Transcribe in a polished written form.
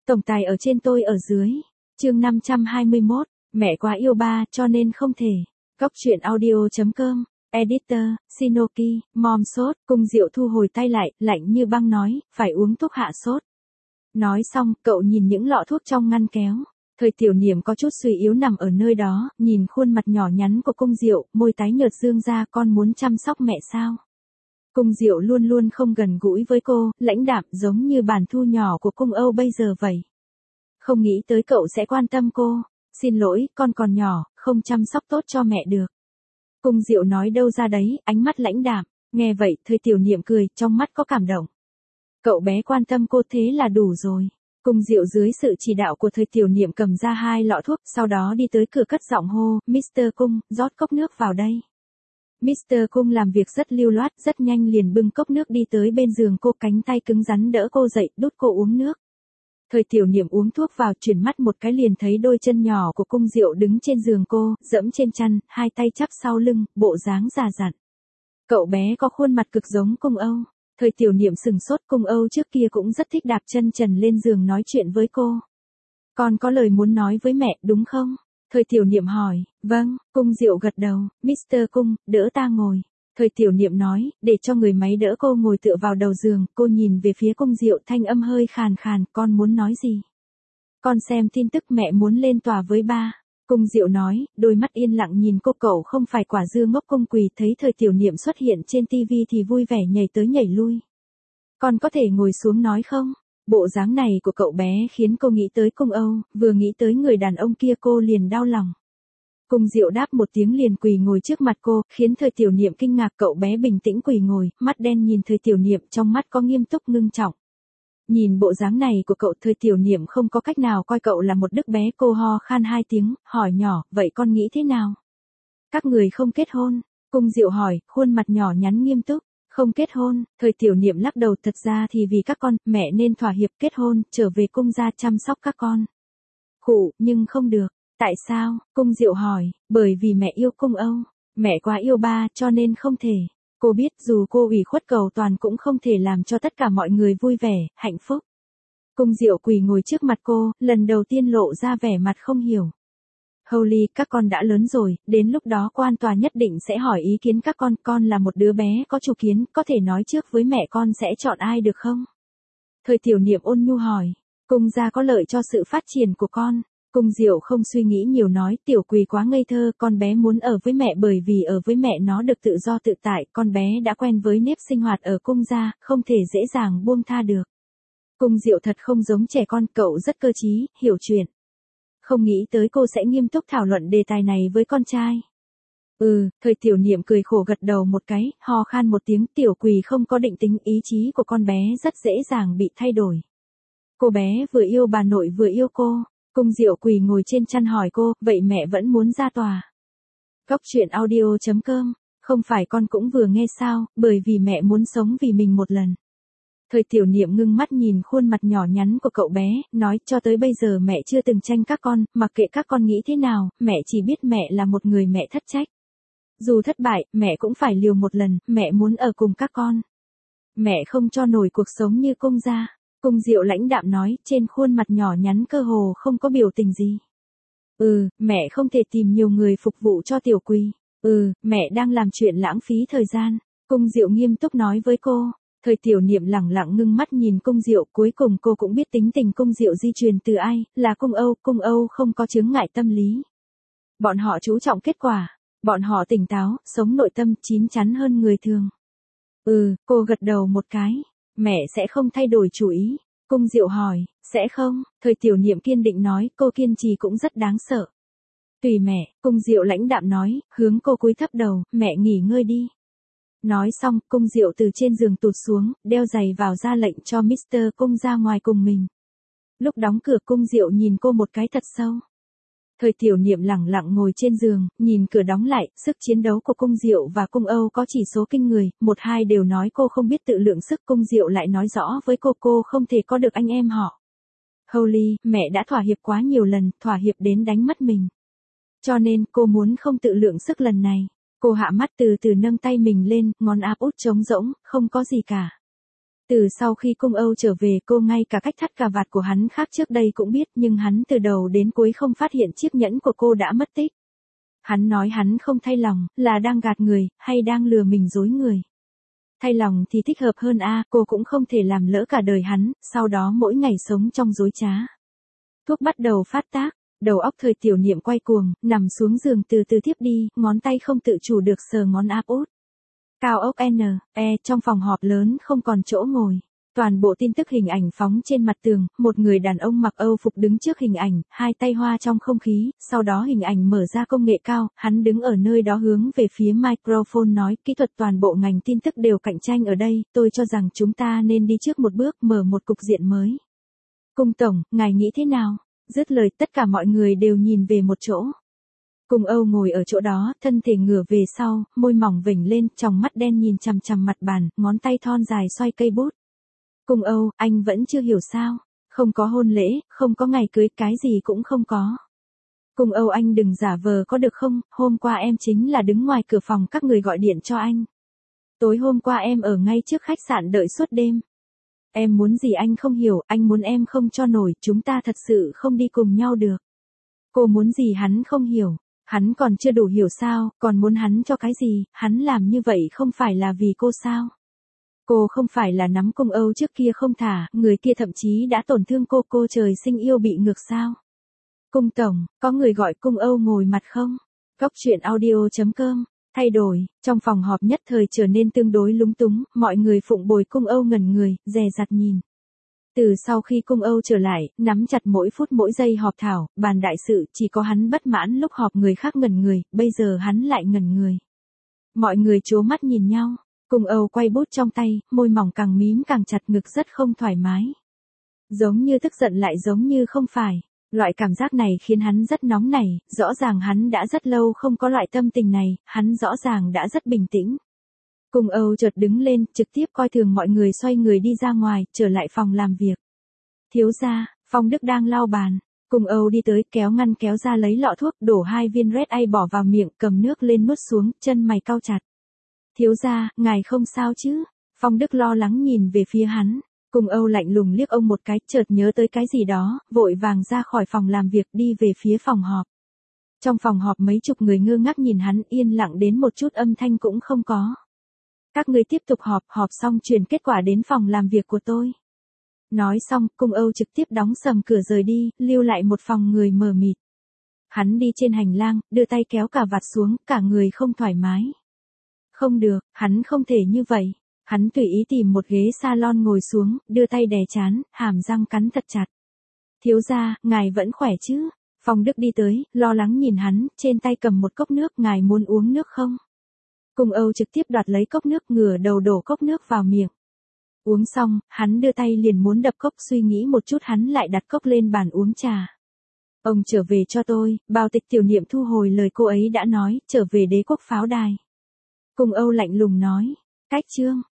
Tổng tài ở trên tôi ở dưới. Chương 521, mẹ quá yêu ba cho nên không thể. Góc truyện audio.com, editor, Shinoki, mom sốt, Cung Diệu thu hồi tay lại, lạnh như băng nói, phải uống thuốc hạ sốt. Nói xong, cậu nhìn những lọ thuốc trong ngăn kéo. Thời Tiểu Niệm có chút suy yếu nằm ở nơi đó, nhìn khuôn mặt nhỏ nhắn của Cung Diệu, môi tái nhợt dương ra, con muốn chăm sóc mẹ sao? Cung Diệu luôn luôn không gần gũi với cô, lãnh đạm giống như bản thu nhỏ của Cung Âu bây giờ vậy. Không nghĩ tới cậu sẽ quan tâm cô. Xin lỗi, con còn nhỏ, không chăm sóc tốt cho mẹ được. Cung Diệu nói đâu ra đấy, ánh mắt lãnh đạm. Nghe vậy, Thời Tiểu Niệm cười, trong mắt có cảm động. Cậu bé quan tâm cô thế là đủ rồi. Cung Diệu dưới sự chỉ đạo của Thời Tiểu Niệm cầm ra 2 lọ thuốc, sau đó đi tới cửa cất giọng hô, Mr. Cung, rót cốc nước vào đây. Mr. Cung làm việc rất lưu loát, rất nhanh liền bưng cốc nước đi tới bên giường cô, cánh tay cứng rắn đỡ cô dậy, đút cô uống nước. Thời Tiểu Niệm uống thuốc vào, chuyển mắt một cái liền thấy đôi chân nhỏ của Cung Diệu đứng trên giường cô, dẫm trên chăn, hai tay chắp sau lưng, bộ dáng già dặn. Cậu bé có khuôn mặt cực giống Cung Âu. Thời Tiểu Niệm sừng sốt, Cung Âu trước kia cũng rất thích đạp chân trần lên giường nói chuyện với cô. Con có lời muốn nói với mẹ, đúng không? Thời Tiểu Niệm hỏi, vâng, Cung Diệu gật đầu, Mr. Cung, đỡ ta ngồi. Thời Tiểu Niệm nói, để cho người máy đỡ cô ngồi tựa vào đầu giường, cô nhìn về phía Cung Diệu, thanh âm hơi khàn khàn, con muốn nói gì? Con xem tin tức mẹ muốn lên tòa với ba. Cung Diệu nói, đôi mắt yên lặng nhìn cô, cậu không phải quả dưa ngốc. Cung Quỳ thấy Thời Tiểu Niệm xuất hiện trên TV thì vui vẻ nhảy tới nhảy lui. Con có thể ngồi xuống nói không? Bộ dáng này của cậu bé khiến cô nghĩ tới Cung Âu, vừa nghĩ tới người đàn ông kia cô liền đau lòng. Cung Diệu đáp một tiếng liền quỳ ngồi trước mặt cô, khiến Thời Tiểu Niệm kinh ngạc. Cậu bé bình tĩnh quỳ ngồi, mắt đen nhìn Thời Tiểu Niệm, trong mắt có nghiêm túc ngưng trọng. Nhìn bộ dáng này của cậu, Thời Tiểu Niệm không có cách nào coi cậu là một đứa bé. Cô ho khan 2 tiếng, hỏi nhỏ, vậy con nghĩ thế nào? Các người không kết hôn? Cung Diệu hỏi, khuôn mặt nhỏ nhắn nghiêm túc. Không kết hôn. Thời Tiểu Niệm lắc đầu, thật ra thì vì các con, mẹ nên thỏa hiệp kết hôn, trở về Cung gia chăm sóc các con. Khụ, nhưng không được. Tại sao? Cung Diệu hỏi, bởi vì mẹ yêu Cung Âu. Mẹ quá yêu ba cho nên không thể. Cô biết dù cô ủy khuất cầu toàn cũng không thể làm cho tất cả mọi người vui vẻ, hạnh phúc. Cung Diệu quỳ ngồi trước mặt cô, lần đầu tiên lộ ra vẻ mặt không hiểu. Holly, các con đã lớn rồi, đến lúc đó quan tòa nhất định sẽ hỏi ý kiến các con là một đứa bé có chủ kiến, có thể nói trước với mẹ con sẽ chọn ai được không? Thời Tiểu Niệm ôn nhu hỏi, Cung gia có lợi cho sự phát triển của con. Cung Diệu không suy nghĩ nhiều nói, Tiểu Quỳ quá ngây thơ, con bé muốn ở với mẹ bởi vì ở với mẹ nó được tự do tự tại, con bé đã quen với nếp sinh hoạt ở Cung gia, không thể dễ dàng buông tha được. Cung Diệu thật không giống trẻ con, cậu rất cơ trí, hiểu chuyện. Không nghĩ tới cô sẽ nghiêm túc thảo luận đề tài này với con trai. Thời Tiểu Niệm cười khổ gật đầu một cái, ho khan một tiếng. Tiểu Quỳ không có định tính, ý chí của con bé rất dễ dàng bị thay đổi. Cô bé vừa yêu bà nội vừa yêu cô. Cung Diệu quỳ ngồi trên chăn hỏi cô, vậy mẹ vẫn muốn ra tòa? Góc truyện audio.com, không phải con cũng vừa nghe sao, bởi vì mẹ muốn sống vì mình một lần. Thời Tiểu Niệm ngưng mắt nhìn khuôn mặt nhỏ nhắn của cậu bé, nói, cho tới bây giờ mẹ chưa từng tranh các con, mặc kệ các con nghĩ thế nào, mẹ chỉ biết mẹ là một người mẹ thất trách. Dù thất bại, mẹ cũng phải liều một lần, mẹ muốn ở cùng các con. Mẹ không cho nổi cuộc sống như Cung gia. Cung Diệu lãnh đạm nói, trên khuôn mặt nhỏ nhắn cơ hồ không có biểu tình gì. Mẹ không thể tìm nhiều người phục vụ cho Tiểu Quỳ. Mẹ đang làm chuyện lãng phí thời gian. Cung Diệu nghiêm túc nói với cô. Thời Tiểu Niệm lẳng lặng ngưng mắt nhìn Cung Diệu, cuối cùng cô cũng biết tính tình Cung Diệu di truyền từ ai, là Cung Âu. Cung Âu không có chướng ngại tâm lý. Bọn họ chú trọng kết quả. Bọn họ tỉnh táo, sống nội tâm, chín chắn hơn người thường. Cô gật đầu một cái. Mẹ sẽ không thay đổi chủ ý. Cung Diệu hỏi, sẽ không? Thời Tiểu Niệm kiên định nói, cô kiên trì cũng rất đáng sợ. Tùy mẹ, Cung Diệu lãnh đạm nói, hướng cô cúi thấp đầu, mẹ nghỉ ngơi đi. Nói xong, Cung Diệu từ trên giường tụt xuống, đeo giày vào ra lệnh cho Mr. Cung ra ngoài cùng mình. Lúc đóng cửa, Cung Diệu nhìn cô một cái thật sâu. Thời Tiểu Niệm lẳng lặng ngồi trên giường, nhìn cửa đóng lại, sức chiến đấu của Cung Diệu và Cung Âu có chỉ số kinh người, một hai đều nói cô không biết tự lượng sức. Cung Diệu lại nói rõ với cô không thể có được anh em họ. Holly, mẹ đã thỏa hiệp quá nhiều lần, thỏa hiệp đến đánh mất mình. Cho nên, cô muốn không tự lượng sức lần này. Cô hạ mắt từ từ nâng tay mình lên, ngón áp út trống rỗng, không có gì cả. Từ sau khi cung Âu trở về cô ngay cả cách thắt cà vạt của hắn khác trước đây cũng biết nhưng hắn từ đầu đến cuối không phát hiện chiếc nhẫn của cô đã mất tích. Hắn nói hắn không thay lòng, là đang gạt người, hay đang lừa mình dối người. Thay lòng thì thích hợp hơn cô cũng không thể làm lỡ cả đời hắn, sau đó mỗi ngày sống trong dối trá. Thuốc bắt đầu phát tác, đầu óc Thời Tiểu Niệm quay cuồng, nằm xuống giường từ từ thiếp đi, ngón tay không tự chủ được sờ ngón áp út. Cao ốc trong phòng họp lớn không còn chỗ ngồi. Toàn bộ tin tức hình ảnh phóng trên mặt tường, một người đàn ông mặc Âu phục đứng trước hình ảnh, hai tay hoa trong không khí, sau đó hình ảnh mở ra công nghệ cao, hắn đứng ở nơi đó hướng về phía microphone nói, kỹ thuật toàn bộ ngành tin tức đều cạnh tranh ở đây, tôi cho rằng chúng ta nên đi trước một bước mở một cục diện mới. Cung tổng, ngài nghĩ thế nào? Dứt lời tất cả mọi người đều nhìn về một chỗ. Cung Âu ngồi ở chỗ đó, thân thể ngửa về sau, môi mỏng vểnh lên, tròng mắt đen nhìn chằm chằm mặt bàn, ngón tay thon dài xoay cây bút. Cung Âu, anh vẫn chưa hiểu sao? Không có hôn lễ, không có ngày cưới, cái gì cũng không có. Cung Âu anh đừng giả vờ có được không, hôm qua em chính là đứng ngoài cửa phòng các người gọi điện cho anh. Tối hôm qua em ở ngay trước khách sạn đợi suốt đêm. Em muốn gì anh không hiểu, anh muốn em không cho nổi, chúng ta thật sự không đi cùng nhau được. Cô muốn gì hắn không hiểu, hắn còn chưa đủ hiểu sao, còn muốn hắn cho cái gì, hắn làm như vậy không phải là vì cô sao? Cô không phải là nắm Cung Âu trước kia không thả, người kia thậm chí đã tổn thương cô trời sinh yêu bị ngược sao? Cung tổng, có người gọi Cung Âu ngồi mặt không? Góc truyện audio.com, thay đổi, trong phòng họp nhất thời trở nên tương đối lúng túng, mọi người phụng bồi Cung Âu ngẩn người, dè dặt nhìn. Từ sau khi Cung Âu trở lại, nắm chặt mỗi phút mỗi giây họp thảo, bàn đại sự, chỉ có hắn bất mãn lúc họp người khác ngẩn người, bây giờ hắn lại ngẩn người. Mọi người trố mắt nhìn nhau. Cung Âu quay bút trong tay, môi mỏng càng mím càng chặt, ngực rất không thoải mái. Giống như tức giận lại giống như không phải. Loại cảm giác này khiến hắn rất nóng nảy, rõ ràng hắn đã rất lâu không có loại tâm tình này, hắn rõ ràng đã rất bình tĩnh. Cung Âu chợt đứng lên, trực tiếp coi thường mọi người xoay người đi ra ngoài, trở lại phòng làm việc. Thiếu gia, Phong Đức đang lau bàn. Cung Âu đi tới, kéo ngăn kéo ra lấy lọ thuốc, đổ 2 viên Red A bỏ vào miệng, cầm nước lên nuốt xuống, chân mày cau chặt. Thiếu gia, ngài không sao chứ? Phong Đức lo lắng nhìn về phía hắn. Cung Âu lạnh lùng liếc ông một cái, chợt nhớ tới cái gì đó, vội vàng ra khỏi phòng làm việc đi về phía phòng họp. Trong phòng họp mấy chục người ngơ ngác nhìn hắn, yên lặng đến một chút âm thanh cũng không có. Các ngươi tiếp tục họp xong truyền kết quả đến phòng làm việc của tôi. Nói xong, Cung Âu trực tiếp đóng sầm cửa rời đi, lưu lại một phòng người mờ mịt. Hắn đi trên hành lang, đưa tay kéo cà vạt xuống, cả người không thoải mái. Không được, hắn không thể như vậy. Hắn tùy ý tìm một ghế salon ngồi xuống, đưa tay đè trán, hàm răng cắn thật chặt. Thiếu gia, ngài vẫn khỏe chứ? Phong Đức đi tới, lo lắng nhìn hắn, trên tay cầm một cốc nước, ngài muốn uống nước không? Cung Âu trực tiếp đoạt lấy cốc nước, ngửa đầu đổ cốc nước vào miệng. Uống xong, hắn đưa tay liền muốn đập cốc, suy nghĩ một chút hắn lại đặt cốc lên bàn uống trà. Ông trở về cho tôi, Bào Tịch Tiểu Niệm thu hồi lời cô ấy đã nói, trở về Đế Quốc Pháo Đài. Cung Âu lạnh lùng nói, cách chương.